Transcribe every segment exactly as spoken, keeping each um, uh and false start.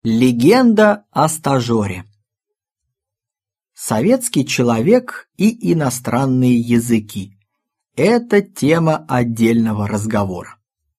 Легенда о стажёре. Советский человек и иностранные языки – это тема отдельного разговора.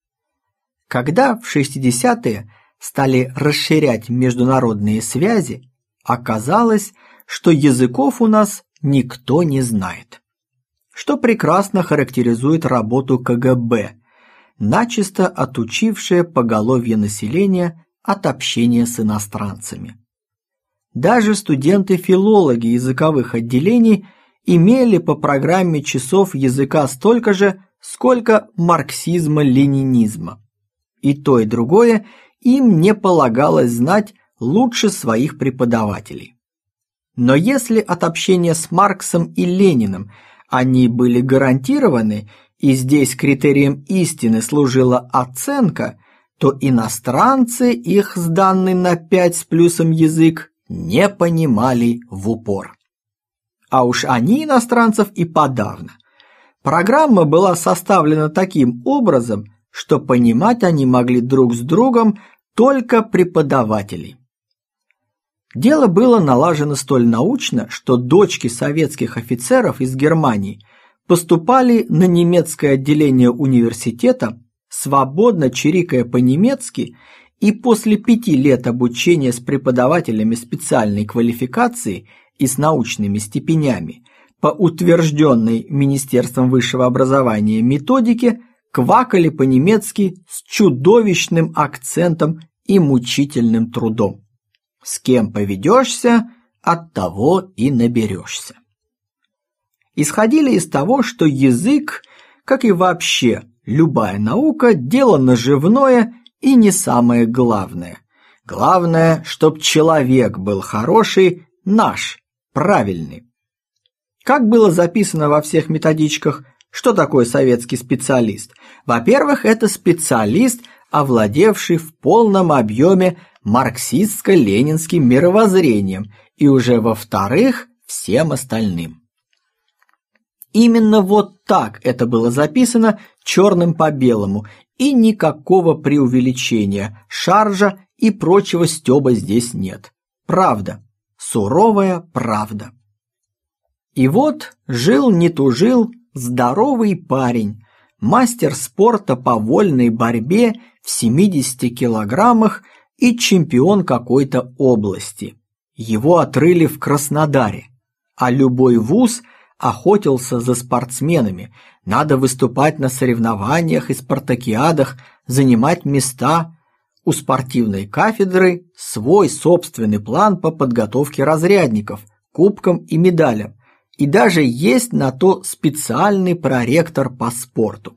Когда в шестидесятые стали расширять международные связи, оказалось, что языков у нас никто не знает, что прекрасно характеризует работу ка гэ бэ, начисто отучившее поголовье населения от общения с иностранцами. Даже студенты-филологи языковых отделений имели по программе часов языка столько же, сколько марксизма-ленинизма. И то, и другое им не полагалось знать лучше своих преподавателей. Но если от общения с Марксом и Лениным они были гарантированы, и здесь критерием истины служила оценка, то иностранцы их сданный на пять с плюсом язык не понимали в упор. А уж они иностранцев и подавно. Программа была составлена таким образом, что понимать они могли друг с другом только преподавателей. Дело было налажено столь научно, что дочки советских офицеров из Германии поступали на немецкое отделение университета, свободно чирикая по-немецки, и после пяти лет обучения с преподавателями специальной квалификации и с научными степенями по утвержденной Министерством высшего образования методике квакали по-немецки с чудовищным акцентом и мучительным трудом. С кем поведешься, от того и наберешься. Исходили из того, что язык, как и вообще любая наука, дело наживное и не самое главное. Главное, чтоб человек был хороший, наш, правильный. Как было записано во всех методичках, что такое советский специалист? Во-первых, это специалист, овладевший в полном объеме марксистско-ленинским мировоззрением, и уже во-вторых, всем остальным. Именно вот так это было записано черным по белому, и никакого преувеличения, шаржа и прочего стёба здесь нет. Правда, суровая правда. И вот жил не тужил здоровый парень, мастер спорта по вольной борьбе в семидесяти килограммах и чемпион какой-то области. Его отрыли в Краснодаре, а любой вуз охотился за спортсменами, надо выступать на соревнованиях и спартакиадах, занимать места. У спортивной кафедры свой собственный план по подготовке разрядников, кубкам и медалям, и даже есть на то специальный проректор по спорту.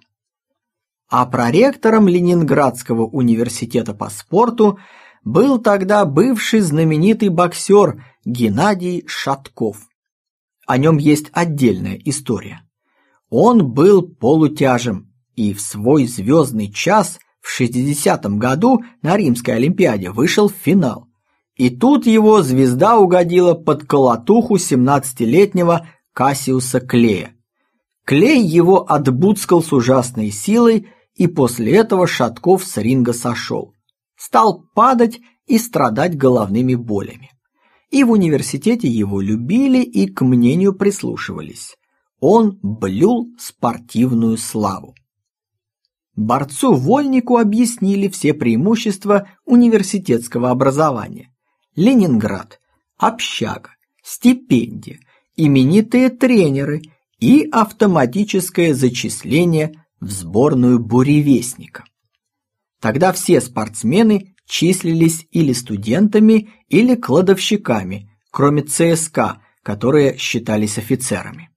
А проректором Ленинградского университета по спорту был тогда бывший знаменитый боксер Геннадий Шатков. О нем есть отдельная история. Он был полутяжем и в свой звездный час в шестидесятом году на Римской Олимпиаде вышел в финал. И тут его звезда угодила под колотуху семнадцатилетнего Кассиуса Клея. Клей его отбуцкал с ужасной силой, и после этого Шатков с ринга сошел. Стал падать и страдать головными болями. И в университете его любили и к мнению прислушивались. Он блюл спортивную славу. Борцу-вольнику объяснили все преимущества университетского образования. Ленинград, общага, стипендия, именитые тренеры и автоматическое зачисление в сборную буревестника. Тогда все спортсмены числились или студентами, или кладовщиками, кроме цэ эс ка, которые считались офицерами.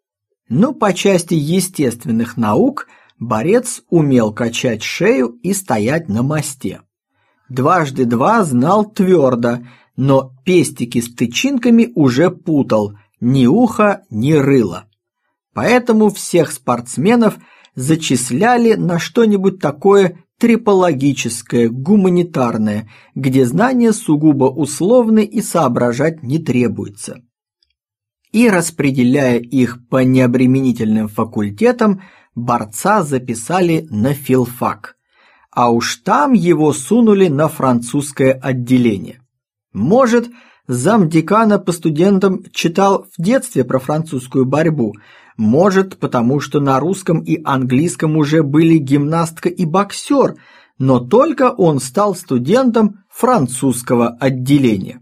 Но по части естественных наук борец умел качать шею и стоять на мосте. Дважды два знал твердо, но пестики с тычинками уже путал, ни уха, ни рыла. Поэтому всех спортсменов зачисляли на что-нибудь такое трипологическое, гуманитарное, где знания сугубо условны и соображать не требуется. И распределяя их по необременительным факультетам, борца записали на филфак, а уж там его сунули на французское отделение. Может, замдекана по студентам читал в детстве про французскую борьбу, может, потому что на русском и английском уже были гимнастка и боксер, но только он стал студентом французского отделения.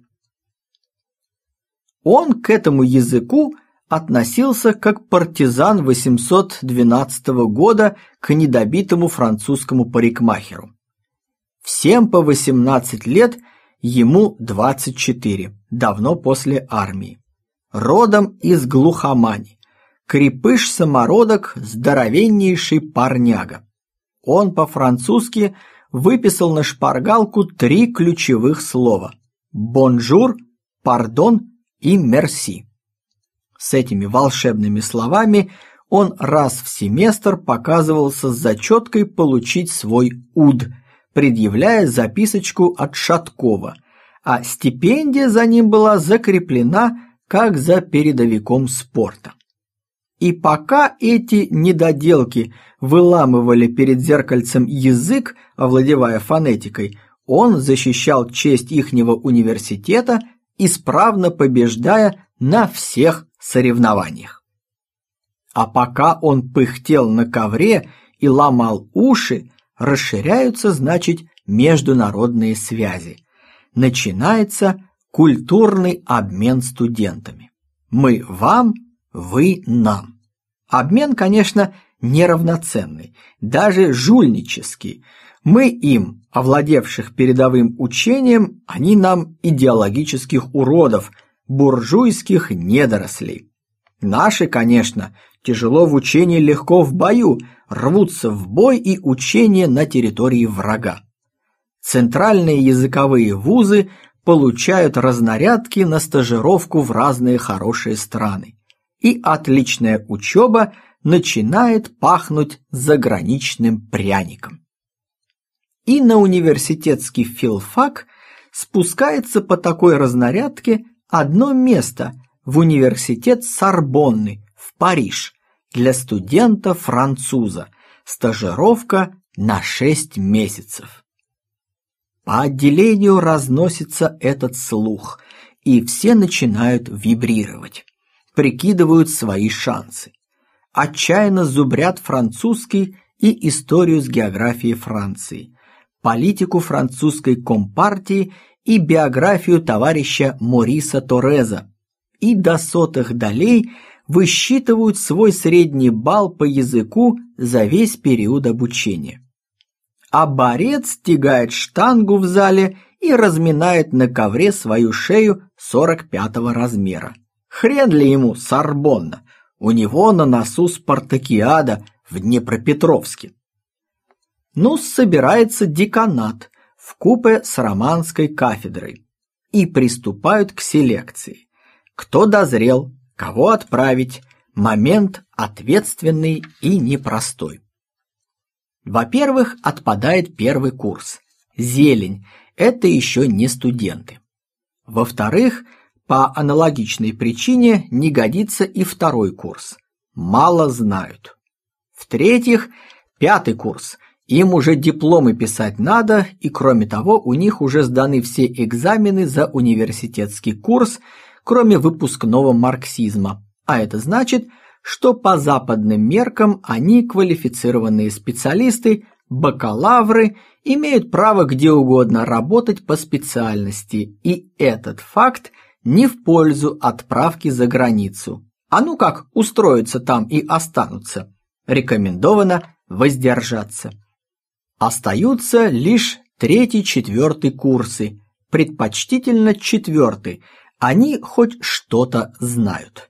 Он к этому языку относился как партизан восемьсот двенадцатого года к недобитому французскому парикмахеру. Всем по восемнадцать лет, ему двадцать четыре, давно после армии. Родом из глухомани. Крепыш-самородок, здоровеннейший парняга. Он по-французски выписал на шпаргалку три ключевых слова: «бонжур», «пардон» и «мерси». С этими волшебными словами он раз в семестр показывался с зачеткой получить свой уд, предъявляя записочку от Шаткова, а стипендия за ним была закреплена как за передовиком спорта. И пока эти недоделки выламывали перед зеркальцем язык, овладевая фонетикой, он защищал честь ихнего университета, исправно побеждая на всех соревнованиях. А пока он пыхтел на ковре и ломал уши, расширяются, значит, международные связи. Начинается культурный обмен студентами. Мы вам, вы нам. Обмен, конечно, неравноценный, даже жульнический. Мы им, овладевших передовым учением, они нам идеологических уродов, буржуйских недорослей. Наши, конечно, тяжело в учении, легко в бою, рвутся в бой и учения на территории врага. Центральные языковые вузы получают разнарядки на стажировку в разные хорошие страны, и отличная учеба начинает пахнуть заграничным пряником. И на университетский филфак спускается по такой разнарядке одно место в университет Сорбонны в Париж для студента-француза, стажировка на шесть месяцев. По отделению разносится этот слух, и все начинают вибрировать, прикидывают свои шансы, отчаянно зубрят французский и историю с географией Франции, политику французской компартии и биографию товарища Мориса Тореза, и до сотых долей высчитывают свой средний балл по языку за весь период обучения. А борец стягает штангу в зале и разминает на ковре свою шею сорок пятого размера. Хрен ли ему Сорбонна, у него на носу спартакиада в Днепропетровске. Ну, собирается деканат вкупе с романской кафедрой и приступают к селекции. Кто дозрел, кого отправить, момент ответственный и непростой. Во-первых, отпадает первый курс. Зелень – это еще не студенты. Во-вторых, по аналогичной причине не годится и второй курс. Мало знают. В-третьих, пятый курс. Им уже дипломы писать надо, и кроме того, у них уже сданы все экзамены за университетский курс, кроме выпускного марксизма. А это значит, что по западным меркам они квалифицированные специалисты, бакалавры, имеют право где угодно работать по специальности, и этот факт не в пользу отправки за границу. А ну как устроиться там и останутся? Рекомендовано воздержаться. Остаются лишь третий-четвертый курсы, предпочтительно четвертый, они хоть что-то знают.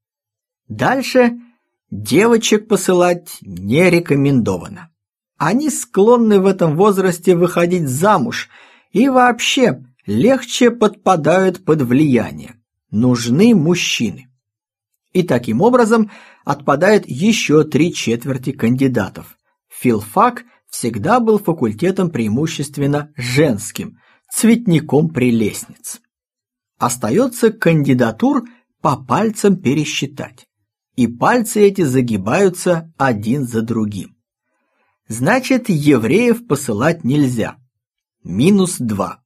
Дальше девочек посылать не рекомендовано. Они склонны в этом возрасте выходить замуж и вообще легче подпадают под влияние. Нужны мужчины. И таким образом отпадает еще три четверти кандидатов. Филфак всегда был факультетом преимущественно женским, цветником прелестниц. Остается кандидатур по пальцам пересчитать. И пальцы эти загибаются один за другим. Значит, евреев посылать нельзя. Минус два.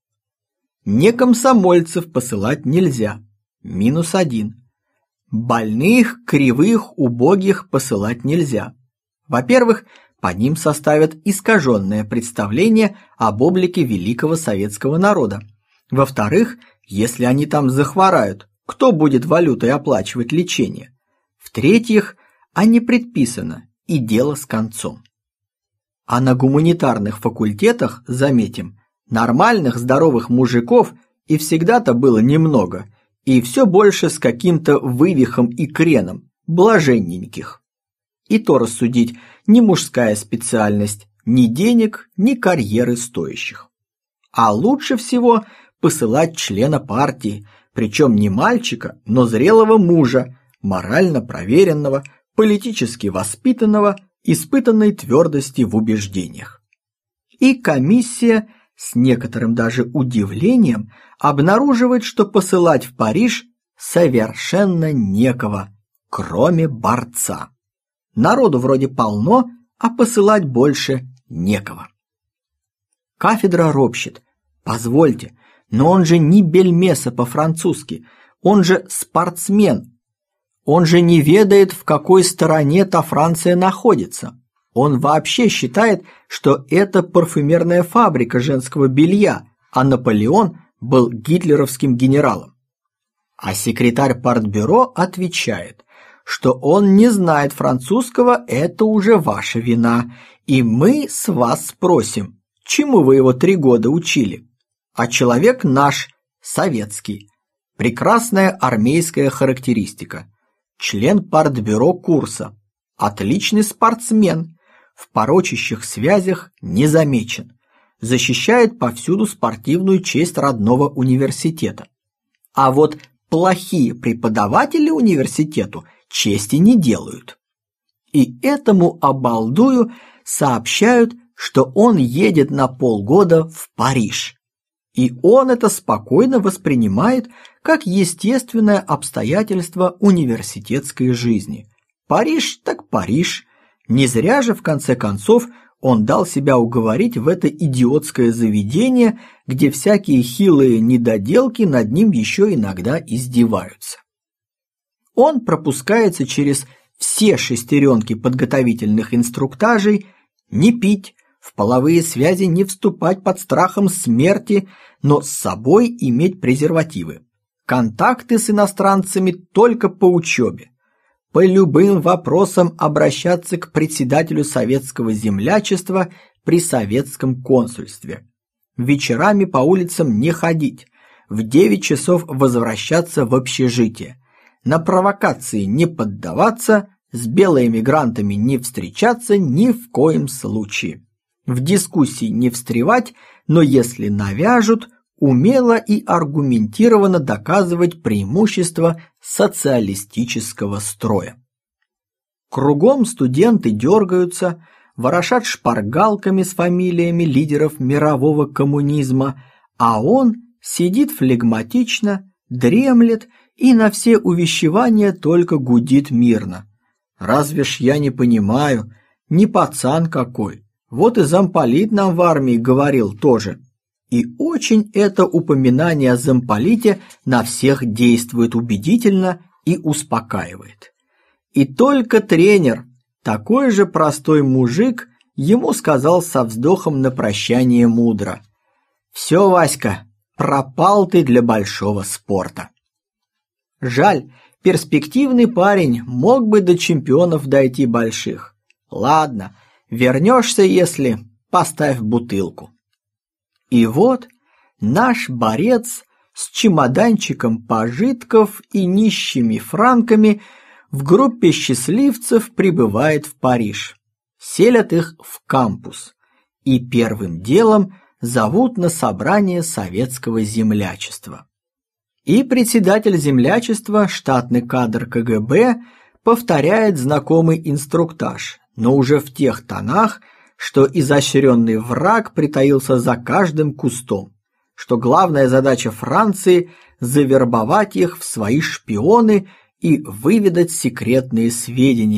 Некомсомольцев посылать нельзя. Минус один. Больных, кривых, убогих посылать нельзя. Во-первых, по ним составят искаженное представление об облике великого советского народа. Во-вторых, если они там захворают, кто будет валютой оплачивать лечение? В-третьих, а не предписано, и дело с концом. А на гуманитарных факультетах, заметим, нормальных здоровых мужиков и всегда-то было немного, и все больше с каким-то вывихом и креном, блаженненьких. И то рассудить, не мужская специальность, ни денег, ни карьеры стоящих. А лучше всего посылать члена партии, причем не мальчика, но зрелого мужа, морально проверенного, политически воспитанного, испытанной твердости в убеждениях. И комиссия с некоторым даже удивлением обнаруживает, что посылать в Париж совершенно некого, кроме борца. Народу вроде полно, а посылать больше некого. Кафедра ропщет. Позвольте, но он же не бельмеса по-французски, он же спортсмен. Он же не ведает, в какой стороне та Франция находится. Он вообще считает, что это парфюмерная фабрика женского белья, а Наполеон был гитлеровским генералом. А секретарь партбюро отвечает, что он не знает французского, это уже ваша вина, и мы с вас спросим, чему вы его три года учили. А человек наш, советский. Прекрасная армейская характеристика. Член партбюро курса. Отличный спортсмен. В порочащих связях не замечен. Защищает повсюду спортивную честь родного университета. А вот плохие преподаватели университету чести не делают. И этому обалдую сообщают, что он едет на полгода в Париж. И он это спокойно воспринимает как естественное обстоятельство университетской жизни. Париж так Париж. Не зря же, в конце концов, он дал себя уговорить в это идиотское заведение, где всякие хилые недоделки над ним еще иногда издеваются. Он пропускается через все шестеренки подготовительных инструктажей: не пить, в половые связи не вступать под страхом смерти, но с собой иметь презервативы. Контакты с иностранцами только по учебе. По любым вопросам обращаться к председателю советского землячества при советском консульстве. Вечерами по улицам не ходить. В девять часов возвращаться в общежитие. На провокации не поддаваться, с белоэмигрантами не встречаться ни в коем случае. В дискуссии не встревать, но если навяжут, умело и аргументированно доказывать преимущества социалистического строя. Кругом студенты дергаются, ворошат шпаргалками с фамилиями лидеров мирового коммунизма, а он сидит флегматично, дремлет и на все увещевания только гудит мирно. Разве ж я не понимаю, не пацан какой. Вот и замполит нам в армии говорил тоже. И очень это упоминание о замполите на всех действует убедительно и успокаивает. И только тренер, такой же простой мужик, ему сказал со вздохом на прощание мудро: «Все, Васька, пропал ты для большого спорта». Жаль, перспективный парень, мог бы до чемпионов дойти больших. Ладно, вернешься, если, поставь бутылку. И вот наш борец с чемоданчиком пожитков и нищими франками в группе счастливцев прибывает в Париж. Селят их в кампус и первым делом зовут на собрание советского землячества. И председатель землячества, штатный кадр ка гэ бэ, повторяет знакомый инструктаж, но уже в тех тонах, что изощренный враг притаился за каждым кустом, что главная задача Франции – завербовать их в свои шпионы и выведать секретные сведения,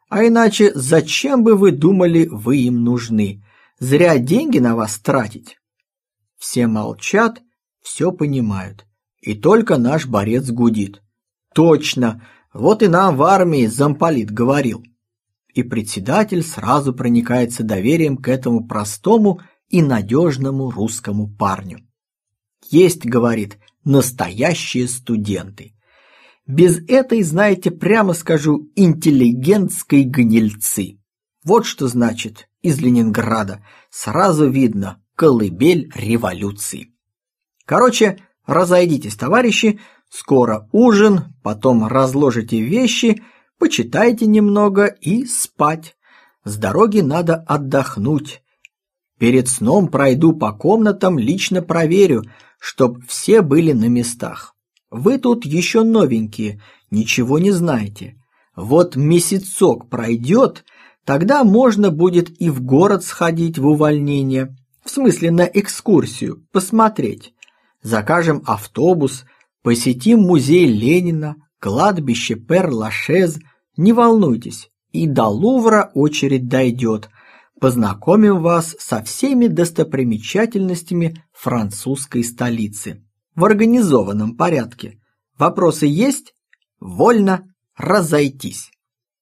А иначе зачем бы вы думали, вы им нужны? Зря деньги на вас тратить. Все молчат, все понимают. И только наш борец гудит. Точно, вот и нам в армии замполит говорил. И председатель сразу проникается доверием к этому простому и надежному русскому парню. Есть, говорит, настоящие студенты. Без этой, знаете, прямо скажу, интеллигентской гнильцы. Вот что значит из Ленинграда. Сразу видно колыбель революции. Короче, разойдитесь, товарищи, скоро ужин, потом разложите вещи, почитайте немного и спать. С дороги надо отдохнуть. Перед сном пройду по комнатам, лично проверю, чтоб все были на местах. Вы тут еще новенькие, ничего не знаете. Вот месяцок пройдет, тогда можно будет и в город сходить в увольнение, в смысле на экскурсию, посмотреть. Закажем автобус, посетим музей Ленина, кладбище Пер-Лашез, не волнуйтесь, и до Лувра очередь дойдет. Познакомим вас со всеми достопримечательностями французской столицы. В организованном порядке. Вопросы есть? Вольно разойтись.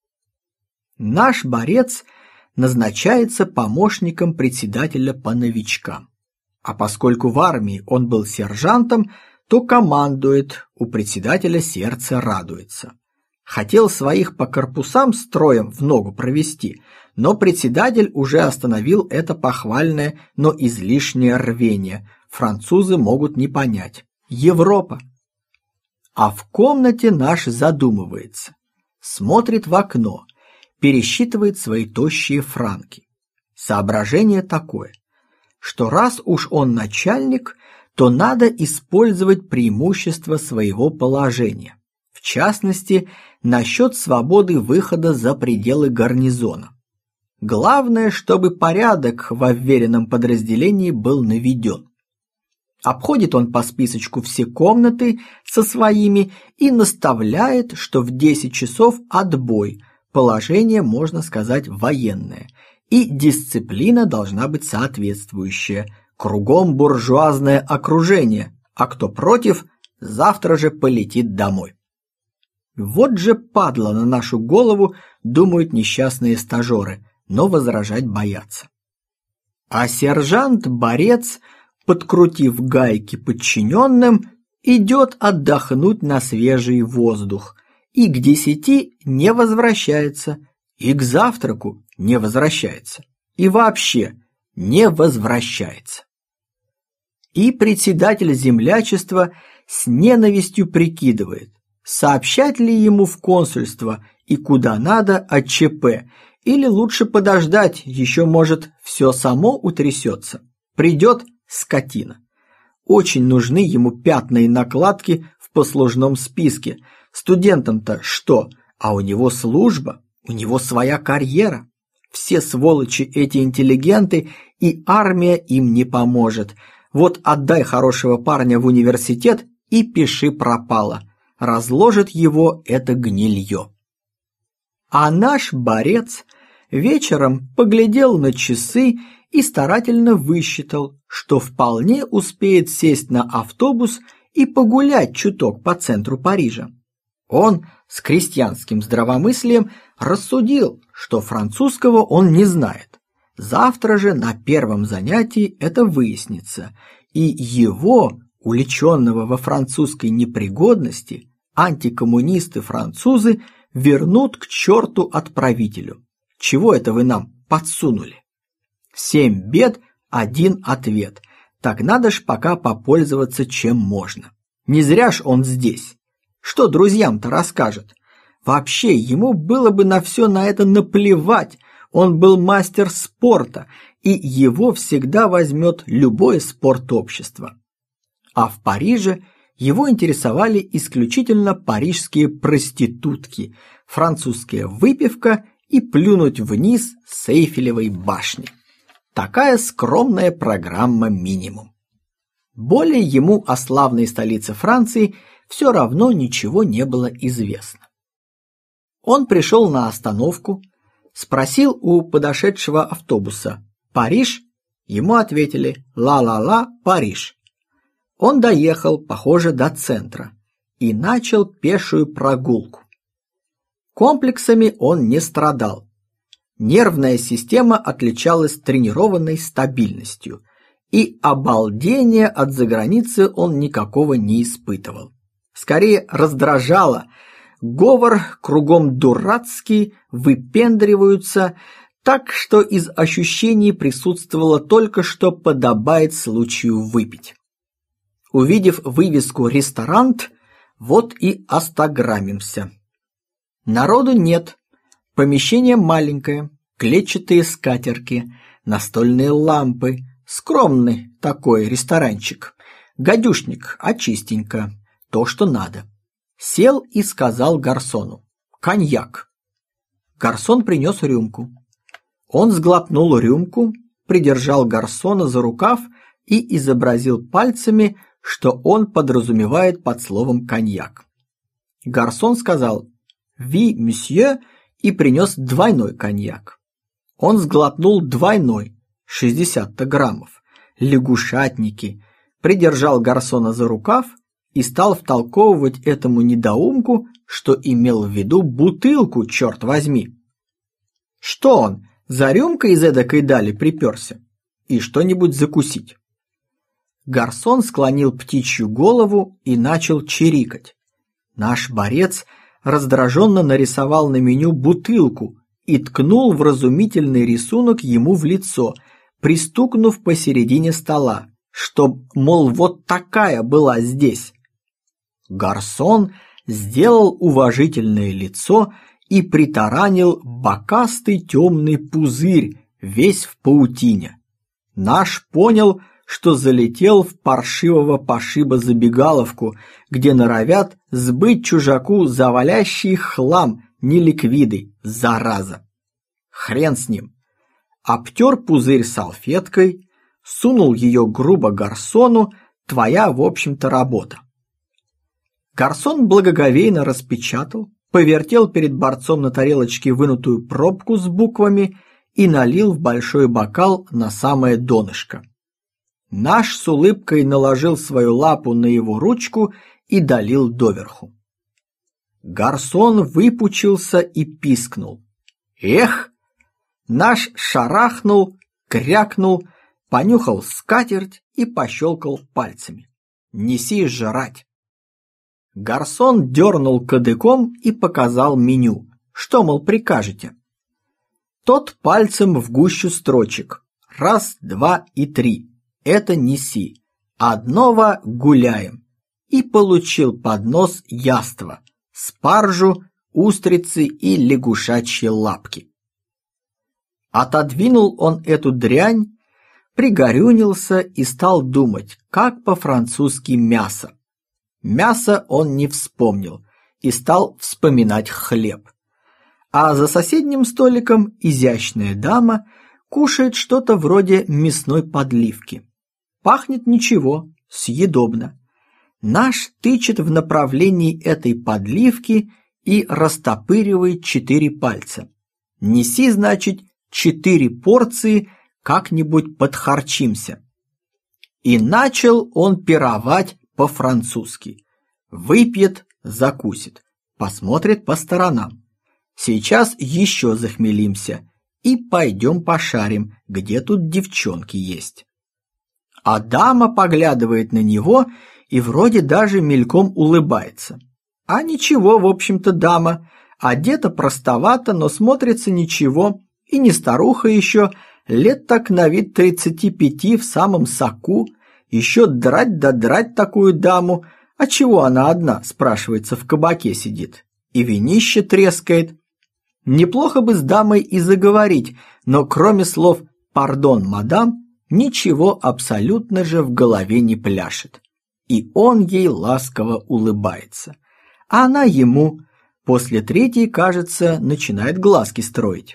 Наш борец назначается помощником председателя по новичкам. А поскольку в армии он был сержантом, то командует, у председателя сердце радуется. Хотел своих по корпусам строем в ногу провести, но председатель уже остановил это похвальное, но излишнее рвение. Французы могут не понять. Европа. А в комнате наш задумывается. Смотрит в окно, пересчитывает свои тощие франки. Соображение такое, что раз уж он начальник, то надо использовать преимущество своего положения. В частности, насчет свободы выхода за пределы гарнизона. Главное, чтобы порядок во вверенном подразделении был наведен. Обходит он по списочку все комнаты со своими и наставляет, что в десять часов отбой, положение, можно сказать, военное, и дисциплина должна быть соответствующая, кругом буржуазное окружение, а кто против, завтра же полетит домой. Вот же падла на нашу голову, думают несчастные стажеры, но возражать боятся. А сержант-борец, подкрутив гайки подчиненным, идет отдохнуть на свежий воздух и к десяти не возвращается, и к завтраку не возвращается, и вообще не возвращается. И председатель землячества с ненавистью прикидывает, сообщать ли ему в консульство и куда надо о ЧП, или лучше подождать, еще, может, все само утрясется. Придет скотина. Очень нужны ему пятна и накладки в послужном списке. Студентам-то что? А у него служба, у него своя карьера. Все сволочи эти интеллигенты, и армия им не поможет. Вот отдай хорошего парня в университет и пиши пропало. Разложит его это гнилье. А наш борец вечером поглядел на часы и старательно высчитал, что вполне успеет сесть на автобус и погулять чуток по центру Парижа. Он с крестьянским здравомыслием рассудил, что французского он не знает. Завтра же на первом занятии это выяснится, и его, уличенного во французской непригодности, антикоммунисты-французы вернут к черту отправителю. Чего это вы нам подсунули? Семь бед, один ответ. Так надо ж пока попользоваться чем можно. Не зря ж он здесь. Что друзьям-то расскажет? Вообще, ему было бы на все на это наплевать. Он был мастер спорта, и его всегда возьмет любое спортобщество. А в Париже его интересовали исключительно парижские проститутки, французская выпивка и плюнуть вниз с Эйфелевой башни. Такая скромная программа минимум. Более ему о славной столице Франции все равно ничего не было известно. Он пришел на остановку, Спросил у подошедшего автобуса: «Париж?» Ему ответили: «Ла-ла-ла, Париж». Он доехал, похоже, до центра и начал пешую прогулку. Комплексами он не страдал. Нервная система отличалась тренированной стабильностью, и обалдения от заграницы он никакого не испытывал. Скорее раздражало. Говор кругом дурацкий, выпендриваются, так что из ощущений присутствовало только, что подобает случаю выпить. Увидев вывеску «Ресторант», вот и остаграмимся. Народу нет, помещение маленькое, клетчатые скатерки, настольные лампы, скромный такой ресторанчик, гадюшник, а чистенько, то, что надо. Сел и сказал гарсону: «Коньяк». Гарсон принес рюмку. Он сглотнул рюмку, придержал гарсона за рукав и изобразил пальцами, что он подразумевает под словом «коньяк». Гарсон сказал: «Ви, месье», и принес двойной коньяк. Он сглотнул двойной, шестьдесят граммов, лягушатники, придержал гарсона за рукав и стал втолковывать этому недоумку, что имел в виду бутылку, черт возьми. Что он, за рюмкой из эдакой дали приперся? И что-нибудь закусить. Гарсон склонил птичью голову и начал чирикать. Наш борец раздраженно нарисовал на меню бутылку и ткнул вразумительный рисунок ему в лицо, пристукнув посередине стола, чтоб, мол, вот такая была здесь. Гарсон сделал уважительное лицо и притаранил бокастый темный пузырь, весь в паутине. Наш понял, что залетел в паршивого пошиба забегаловку, где норовят сбыть чужаку завалящий хлам неликвиды, зараза. Хрен с ним. Обтер пузырь салфеткой, сунул ее грубо гарсону, твоя, в общем-то, работа. Гарсон благоговейно распечатал, повертел перед борцом на тарелочке вынутую пробку с буквами и налил в большой бокал на самое донышко. Наш с улыбкой наложил свою лапу на его ручку и долил доверху. Гарсон выпучился и пискнул. «Эх!» Наш шарахнул, крякнул, понюхал скатерть и пощелкал пальцами. «Неси жрать!» Гарсон дернул кадыком и показал меню. Что, мол, прикажете? Тот пальцем в гущу строчек. Раз, два и три. Это неси. Одного гуляем. И получил поднос яства, спаржу, устрицы и лягушачьи лапки. Отодвинул он эту дрянь, пригорюнился и стал думать, как по-французски мясо. Мясо он не вспомнил и стал вспоминать хлеб. А за соседним столиком изящная дама кушает что-то вроде мясной подливки. Пахнет ничего, съедобно. Наш тычет в направлении этой подливки и растопыривает четыре пальца. Неси, значит, четыре порции, как-нибудь подхарчимся. И начал он пировать по-французски. Выпьет, закусит, посмотрит по сторонам. Сейчас еще захмелимся и пойдем пошарим, где тут девчонки есть. А дама поглядывает на него и вроде даже мельком улыбается. А ничего, в общем-то, дама, одета простовато, но смотрится ничего, и не старуха еще, лет так на вид тридцати пяти в самом соку. Еще драть да драть такую даму, а чего она одна, спрашивается, в кабаке сидит, и винище трескает. Неплохо бы с дамой и заговорить, но кроме слов «пардон, мадам», ничего абсолютно же в голове не пляшет. И он ей ласково улыбается. А она ему, после третьей, кажется, начинает глазки строить.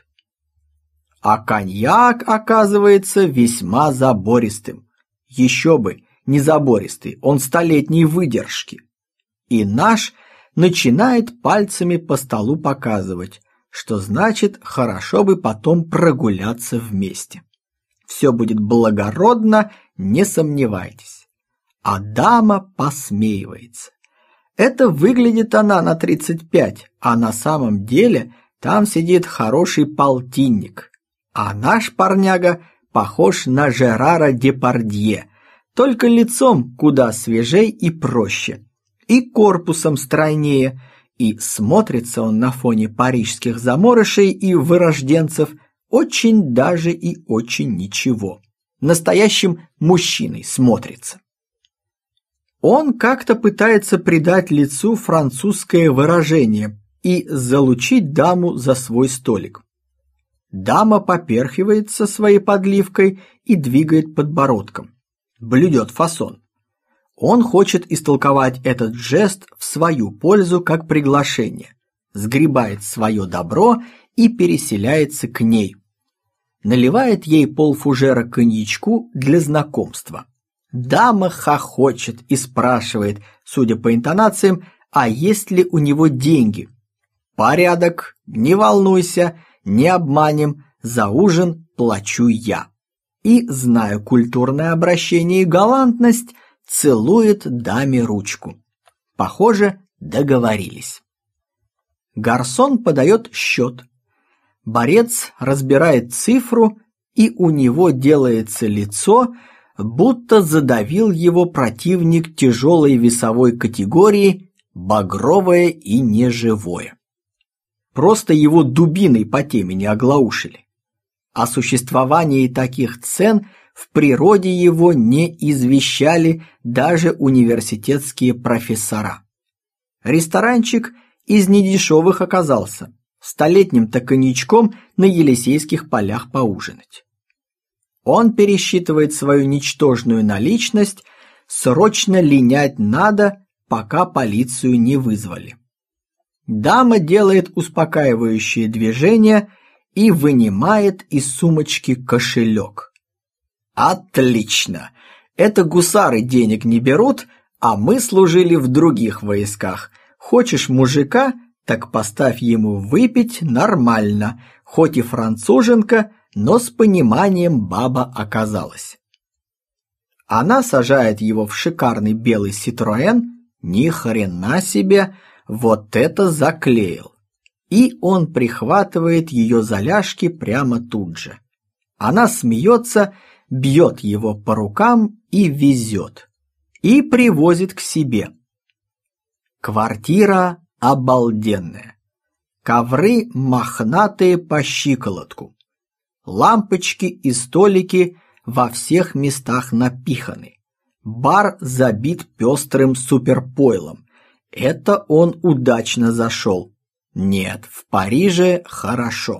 А коньяк оказывается весьма забористым. Еще бы, не забористый, он столетней выдержки. И наш начинает пальцами по столу показывать, что значит хорошо бы потом прогуляться вместе. Все будет благородно, не сомневайтесь. А дама посмеивается. Это выглядит она на тридцать пять, а на самом деле там сидит хороший полтинник. А наш парняга похож на Жерара Депардье, только лицом куда свежей и проще, и корпусом стройнее, и смотрится он на фоне парижских заморышей и вырожденцев очень даже и очень ничего. Настоящим мужчиной смотрится. Он как-то пытается придать лицу французское выражение и залучить даму за свой столик. Дама поперхивается своей подливкой и двигает подбородком. Блюдет фасон. Он хочет истолковать этот жест в свою пользу как приглашение, сгребает свое добро и переселяется к ней. Наливает ей полфужера коньячку для знакомства. Дама хохочет и спрашивает, судя по интонациям, а есть ли у него деньги. Порядок, не волнуйся, не обманем, за ужин плачу я. И, зная культурное обращение и галантность, целует даме ручку. Похоже, договорились. Гарсон подает счет. Борец разбирает цифру, и у него делается лицо, будто задавил его противник тяжелой весовой категории, багровое и неживое. Просто его дубиной по темени оглаушили. О существовании таких цен в природе его не извещали даже университетские профессора. Ресторанчик из недешевых оказался, столетним-то коньячком на Елисейских полях поужинать. Он пересчитывает свою ничтожную наличность, срочно линять надо, пока полицию не вызвали. Дама делает успокаивающее движение и вынимает из сумочки кошелек. Отлично! Это гусары денег не берут, а мы служили в других войсках. Хочешь мужика, так поставь ему выпить нормально, хоть и француженка, но с пониманием баба оказалась. Она сажает его в шикарный белый Ситроэн, ни хрена себе, вот это заклеил. И он прихватывает ее за ляжки прямо тут же. Она смеется, бьет его по рукам и везет. И привозит к себе. Квартира обалденная. Ковры мохнатые по щиколотку. Лампочки и столики во всех местах напиханы. Бар забит пестрым суперпойлом. Это он удачно зашел. Нет, в Париже хорошо.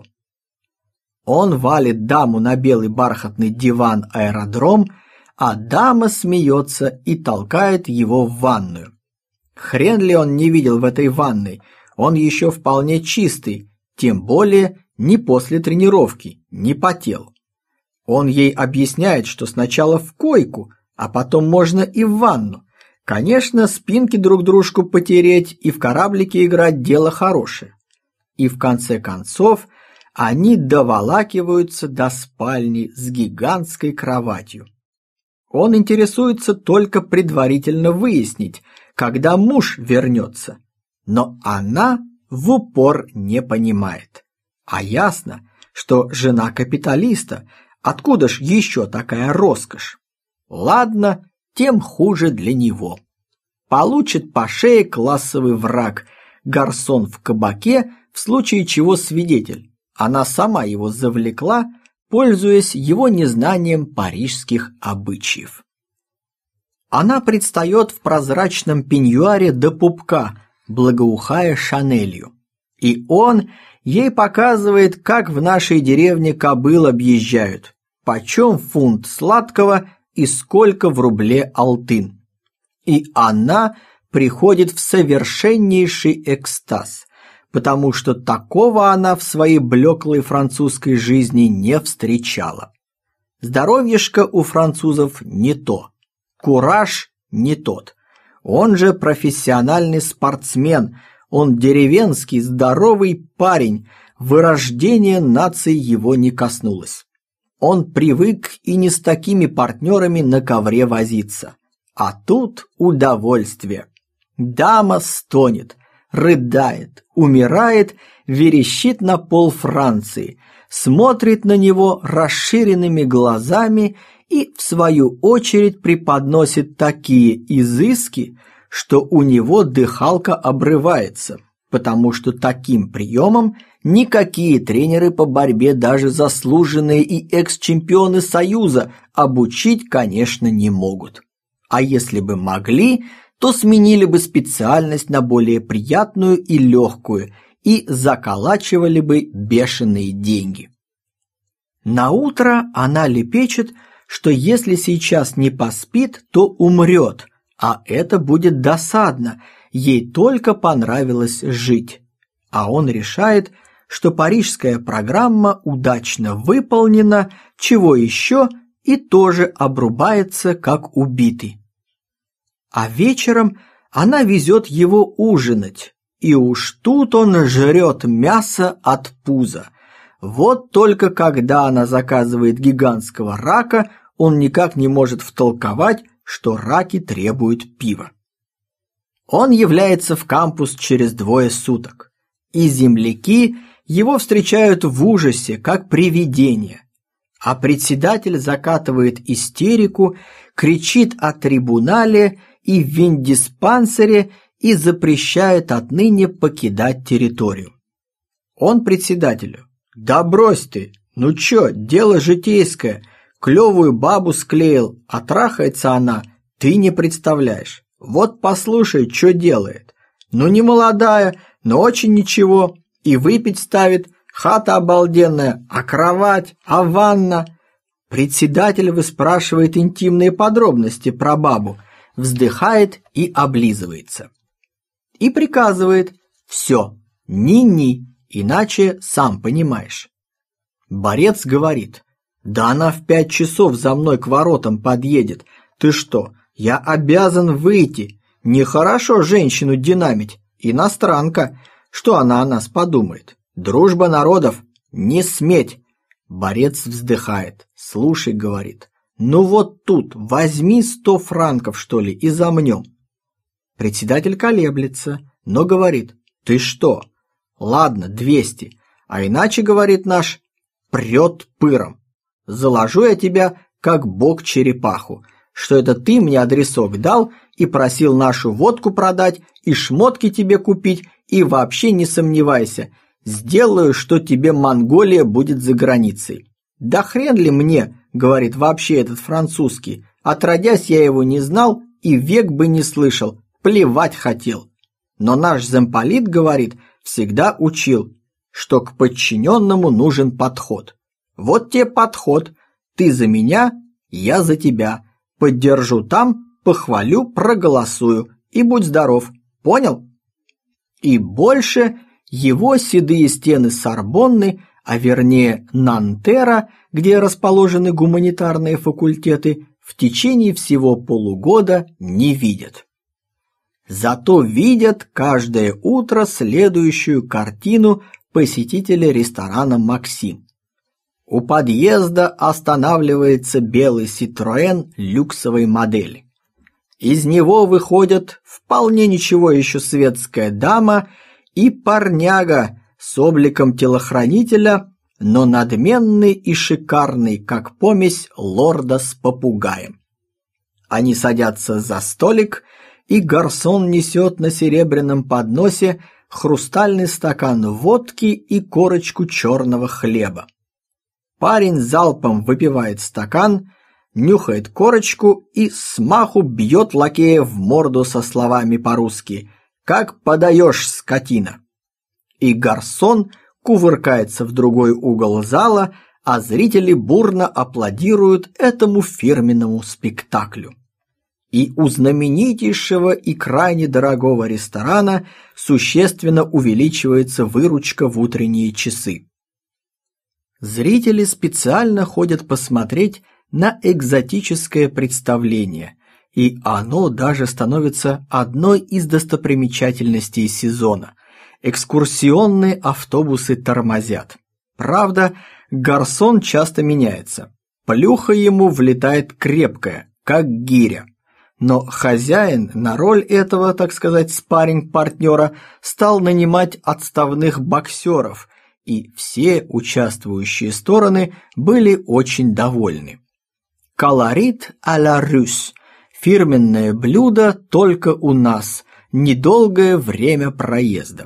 Он валит даму на белый бархатный диван-аэродром, а дама смеется и толкает его в ванную. Хрен ли он не видел в этой ванной, он еще вполне чистый, тем более не после тренировки, не потел. Он ей объясняет, что сначала в койку, а потом можно и в ванну. Конечно, спинки друг дружку потереть и в кораблике играть дело хорошее. И в конце концов они доволакиваются до спальни с гигантской кроватью. Он интересуется только предварительно выяснить, когда муж вернется. Но она в упор не понимает. А ясно, что жена капиталиста, откуда ж еще такая роскошь? Ладно, тем хуже для него. Получит по шее классовый враг, гарсон в кабаке, в случае чего свидетель. Она сама его завлекла, пользуясь его незнанием парижских обычаев. Она предстает в прозрачном пеньюаре до пупка, благоухая шанелью. И он ей показывает, как в нашей деревне кобыл объезжают, почем фунт сладкого и сколько в рубле алтын. И она приходит в совершеннейший экстаз, потому что такого она в своей блеклой французской жизни не встречала. Здоровьишко у французов не то, кураж не тот. Он же профессиональный спортсмен, он деревенский здоровый парень, вырождение нации его не коснулось. Он привык и не с такими партнерами на ковре возиться. А тут удовольствие. Дама стонет, рыдает, умирает, верещит на пол Франции, смотрит на него расширенными глазами и, в свою очередь, преподносит такие изыски, что у него дыхалка обрывается, потому что таким приемом никакие тренеры по борьбе, даже заслуженные и экс-чемпионы Союза, обучить, конечно, не могут. А если бы могли, то сменили бы специальность на более приятную и легкую и заколачивали бы бешеные деньги. Наутро она лепечет, что если сейчас не поспит, то умрет, а это будет досадно, ей только понравилось жить. А он решает, что парижская программа удачно выполнена, чего еще, и тоже обрубается как убитый. А вечером она везет его ужинать, и уж тут он жрет мясо от пуза. Вот только когда она заказывает гигантского рака, он никак не может втолковать, что раки требуют пива. Он является в кампус через двое суток, и земляки его встречают в ужасе, как привидение. А председатель закатывает истерику, кричит о трибунале и в виндиспансере и запрещает отныне покидать территорию. Он председателю: «Да брось ты, ну чё, дело житейское, клёвую бабу склеил, а трахается она, ты не представляешь. Вот послушай, чё делает. Ну не молодая, но очень ничего, и выпить ставит, хата обалденная, а кровать, а ванна». Председатель выспрашивает интимные подробности про бабу, вздыхает и облизывается. И приказывает: «Все, ни-ни, иначе сам понимаешь». Борец говорит: «Да она в пять часов за мной к воротам подъедет. Ты что, я обязан выйти. Нехорошо женщину динамить. Иностранка. Что она о нас подумает? Дружба народов. Не сметь». Борец вздыхает. «Слушай, — говорит, — ну вот тут возьми сто франков, что ли, и замнем». Председатель колеблется, но говорит: «Ты что? Ладно, двести. А иначе, — говорит наш, — прет пыром. Заложу я тебя, как бог черепаху, что это ты мне адресок дал и просил нашу водку продать и шмотки тебе купить, и вообще не сомневайся, сделаю, что тебе Монголия будет за границей». «Да хрен ли мне, — говорит, — вообще этот французский, отродясь я его не знал и век бы не слышал, плевать хотел. Но наш замполит, — говорит, — всегда учил, что к подчиненному нужен подход. Вот тебе подход, ты за меня, я за тебя, поддержу там, похвалю, проголосую, и будь здоров, понял?» И больше его седые стены Сорбонны, а вернее Нантера, где расположены гуманитарные факультеты, в течение всего полугода не видят. Зато видят каждое утро следующую картину посетители ресторана «Максим». У подъезда останавливается белый Citroën люксовой модели. Из него выходят вполне ничего еще светская дама и парняга с обликом телохранителя, но надменный и шикарный, как помесь лорда с попугаем. Они садятся за столик, и гарсон несет на серебряном подносе хрустальный стакан водки и корочку черного хлеба. Парень залпом выпивает стакан, нюхает корочку и смаху бьет лакея в морду со словами по-русски: «Как подаешь, скотина!» И гарсон кувыркается в другой угол зала, а зрители бурно аплодируют этому фирменному спектаклю. И у знаменитейшего и крайне дорогого ресторана существенно увеличивается выручка в утренние часы. Зрители специально ходят посмотреть на экзотическое представление, и оно даже становится одной из достопримечательностей сезона. Экскурсионные автобусы тормозят. Правда, гарсон часто меняется. Плюха ему влетает крепкая, как гиря. Но хозяин на роль этого, так сказать, спарринг-партнера стал нанимать отставных боксеров, и все участвующие стороны были очень довольны. Колорит а-ля Рюс. Фирменное блюдо только у нас. Недолгое время проезда.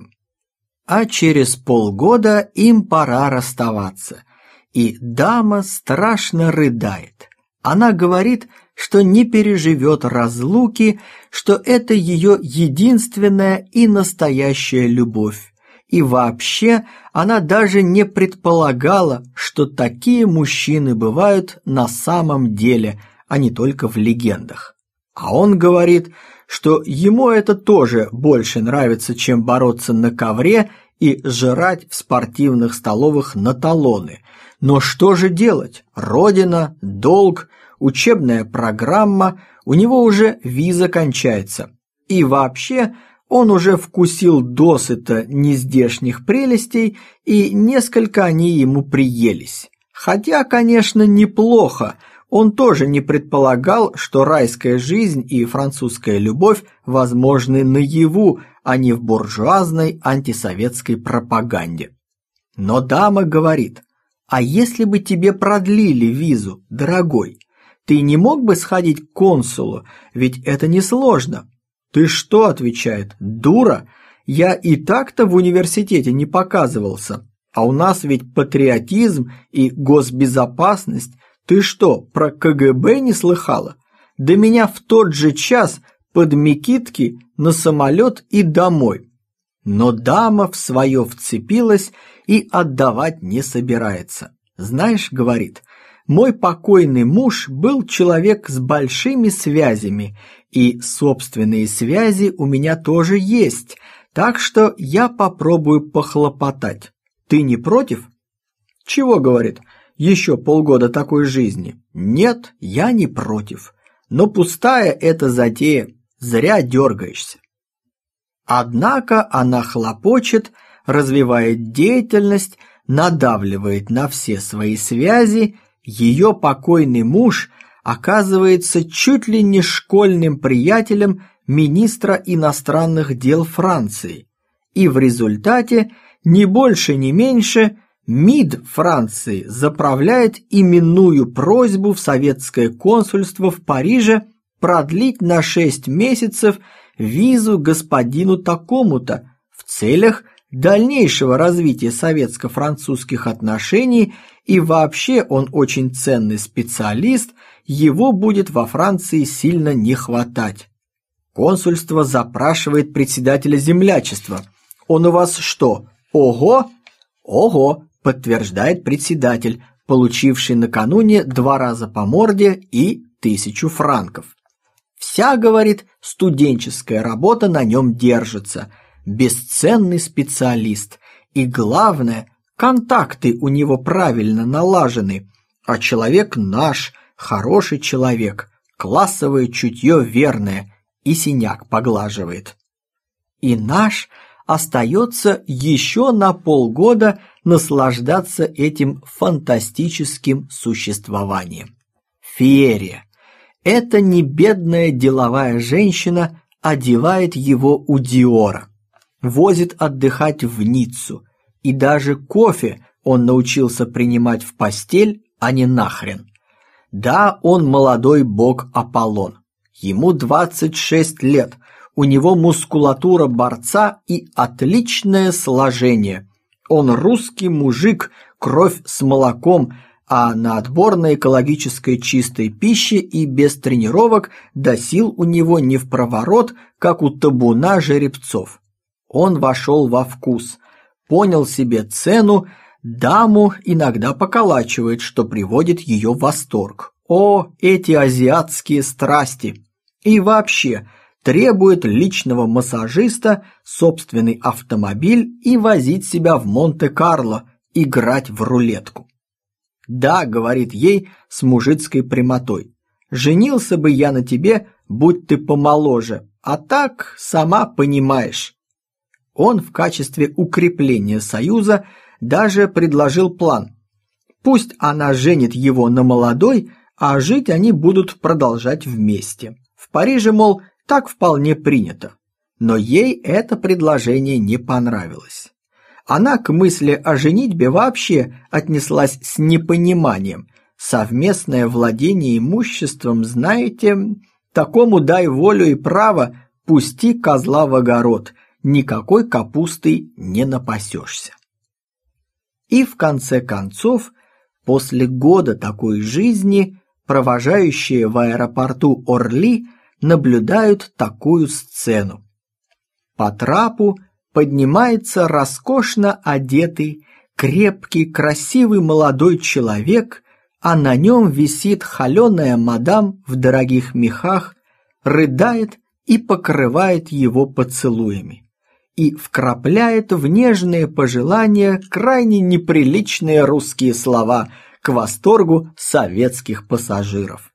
А через полгода им пора расставаться. И дама страшно рыдает. Она говорит, что не переживет разлуки, что это ее единственная и настоящая любовь. И вообще она даже не предполагала, что такие мужчины бывают на самом деле, а не только в легендах. А он говорит, что ему это тоже больше нравится, чем бороться на ковре и жрать в спортивных столовых на талоны. Но что же делать? Родина, долг, учебная программа, у него уже виза кончается. И вообще он уже вкусил досыта нездешних прелестей, и несколько они ему приелись. Хотя, конечно, неплохо. Он тоже не предполагал, что райская жизнь и французская любовь возможны наяву, а не в буржуазной антисоветской пропаганде. Но дама говорит: «А если бы тебе продлили визу, дорогой, ты не мог бы сходить к консулу, ведь это несложно». «Ты что?» – отвечает. «Дура! Я и так-то в университете не показывался, а у нас ведь патриотизм и госбезопасность. Ты что, про ка гэ бэ не слыхала? Да меня в тот же час под Микитки на самолет и домой». Но дама в свое вцепилась и отдавать не собирается. «Знаешь, — говорит, — мой покойный муж был человек с большими связями, и собственные связи у меня тоже есть, так что я попробую похлопотать. Ты не против?» «Чего, — говорит, — еще полгода такой жизни?» «Нет, я не против. Но пустая эта затея, зря дергаешься». Однако она хлопочет, развивает деятельность, надавливает на все свои связи. Ее покойный муж оказывается чуть ли не школьным приятелем министра иностранных дел Франции. И в результате, ни больше ни меньше, МИД Франции заправляет именную просьбу в советское консульство в Париже продлить на шесть месяцев визу господину такому-то в целях дальнейшего развития советско-французских отношений, и вообще он очень ценный специалист, его будет во Франции сильно не хватать. Консульство запрашивает председателя землячества. «Он у вас что, ого?» «Ого», подтверждает председатель, получивший накануне два раза по морде и тысячу франков. Вся, говорит, студенческая работа на нем держится. Бесценный специалист. И главное, контакты у него правильно налажены. А человек наш, хороший человек, классовое чутье верное, и синяк поглаживает. И наш остается еще на полгода наслаждаться этим фантастическим существованием. Феерия. Эта небедная деловая женщина одевает его у Диора, возит отдыхать в Ниццу, и даже кофе он научился принимать в постель, а не нахрен. Да, он молодой бог Аполлон, ему двадцать шесть лет, у него мускулатура борца и отличное сложение. Он русский мужик, кровь с молоком, а на отборной экологической чистой пище и без тренировок до сил у него не впроворот, как у табуна жеребцов. Он вошел во вкус, понял себе цену, даму иногда поколачивает, что приводит ее в восторг. О, эти азиатские страсти! И вообще требует личного массажиста, собственный автомобиль и возить себя в Монте-Карло, играть в рулетку. «Да, — говорит ей с мужицкой прямотой, — женился бы я на тебе, будь ты помоложе, а так, сама понимаешь». Он в качестве укрепления союза даже предложил план. Пусть она женит его на молодой, а жить они будут продолжать вместе. В Париже, мол, так вполне принято. Но ей это предложение не понравилось. Она к мысли о женитьбе вообще отнеслась с непониманием. Совместное владение имуществом, знаете, такому дай волю и право, пусти козла в огород, никакой капустой не напасешься. И в конце концов, после года такой жизни, провожающие в аэропорту Орли наблюдают такую сцену. По трапу поднимается роскошно одетый, крепкий, красивый молодой человек, а на нем висит холеная мадам в дорогих мехах, рыдает и покрывает его поцелуями, и вкрапляет в нежные пожелания крайне неприличные русские слова к восторгу советских пассажиров.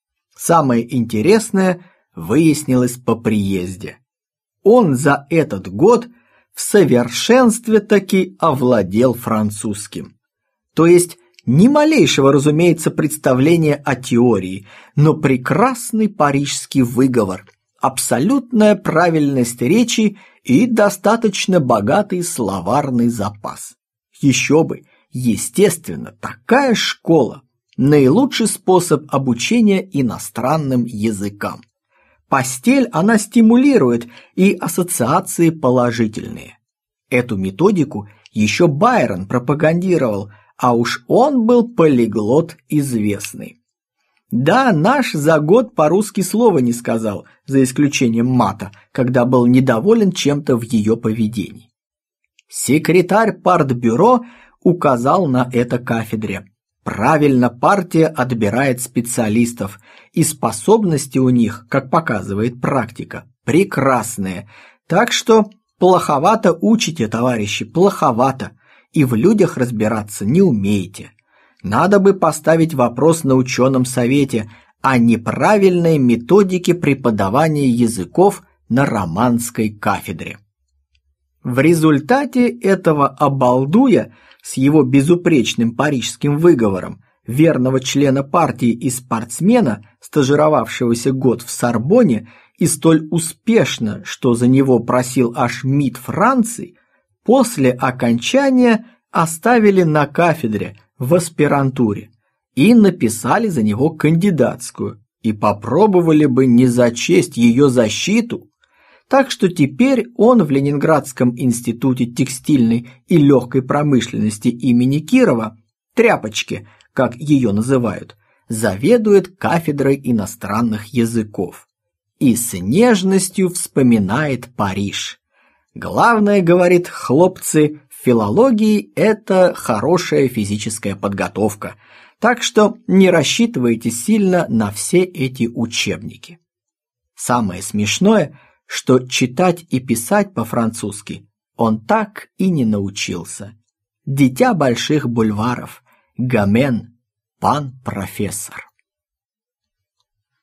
Самое интересное выяснилось по приезде. Он за этот год в совершенстве таки овладел французским. То есть ни малейшего, разумеется, представления о теории, но прекрасный парижский выговор, абсолютная правильность речи и достаточно богатый словарный запас. Еще бы, естественно, такая школа – наилучший способ обучения иностранным языкам. Постель она стимулирует и ассоциации положительные. Эту методику еще Байрон пропагандировал, а уж он был полиглот известный. Да, наш за год по-русски слова не сказал, за исключением мата, когда был недоволен чем-то в ее поведении. Секретарь партбюро указал на это кафедре. Правильно партия отбирает специалистов, и способности у них, как показывает практика, прекрасные. Так что плоховато учите, товарищи, плоховато, и в людях разбираться не умеете. Надо бы поставить вопрос на ученом совете о неправильной методике преподавания языков на романской кафедре. В результате этого обалдуя с его безупречным парижским выговором, верного члена партии и спортсмена, стажировавшегося год в Сорбонне и столь успешно, что за него просил аж МИД Франции, после окончания оставили на кафедре в аспирантуре и написали за него кандидатскую, и попробовали бы не зачесть ее защиту. Так что теперь он в Ленинградском институте текстильной и легкой промышленности имени Кирова, тряпочки, как ее называют, заведует кафедрой иностранных языков и с нежностью вспоминает Париж. Главное, говорит, хлопцы, в филологии это хорошая физическая подготовка, так что не рассчитывайте сильно на все эти учебники. Самое смешное – что читать и писать по-французски он так и не научился. Дитя больших бульваров, гамен, пан профессор.